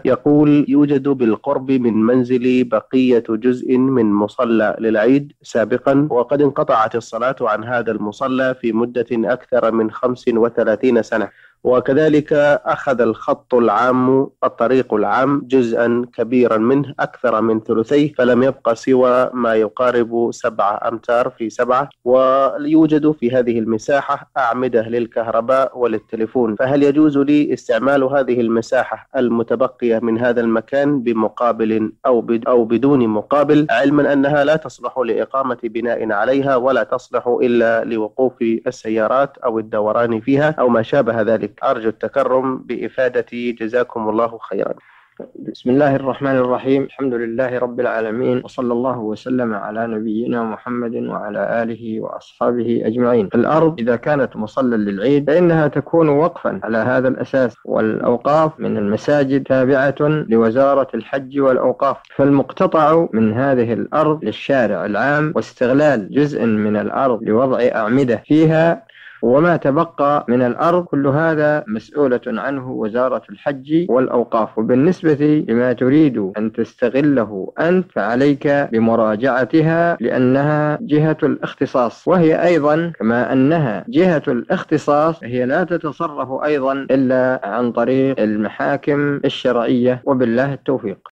يقول: يوجد بالقرب من منزلي بقية جزء من مصلى للعيد سابقا، وقد انقطعت الصلاة عن هذا المصلى في مدة أكثر من 35 سنة، وكذلك أخذ الخط العام الطريق العام جزءا كبيرا منه أكثر من ثلثيه، فلم يبقى سوى ما يقارب 7 أمتار في 7، ويوجد في هذه المساحة أعمدة للكهرباء وللتليفون، فهل يجوز لي استعمال هذه المساحة المتبقية من هذا المكان بمقابل أو بدون مقابل، علما أنها لا تصلح لإقامة بناء عليها ولا تصلح إلا لوقوف السيارات أو الدوران فيها أو ما شابه ذلك؟ أرجو التكرم بإفادتي، جزاكم الله خيرا. بسم الله الرحمن الرحيم. الحمد لله رب العالمين، وصلى الله وسلم على نبينا محمد وعلى آله وأصحابه أجمعين. الأرض إذا كانت مصلى للعيد فإنها تكون وقفا على هذا الأساس، والأوقاف من المساجد تابعة لوزارة الحج والأوقاف، فالمقتطع من هذه الأرض للشارع العام واستغلال جزء من الأرض لوضع أعمدة فيها، وما تبقى من الأرض كل هذا مسؤولة عنه وزارة الحج والأوقاف. وبالنسبة لما تريد أن تستغله أنت فعليك بمراجعتها، لأنها جهة الاختصاص، وهي أيضا كما أنها جهة الاختصاص هي لا تتصرف أيضا إلا عن طريق المحاكم الشرعية، وبالله التوفيق.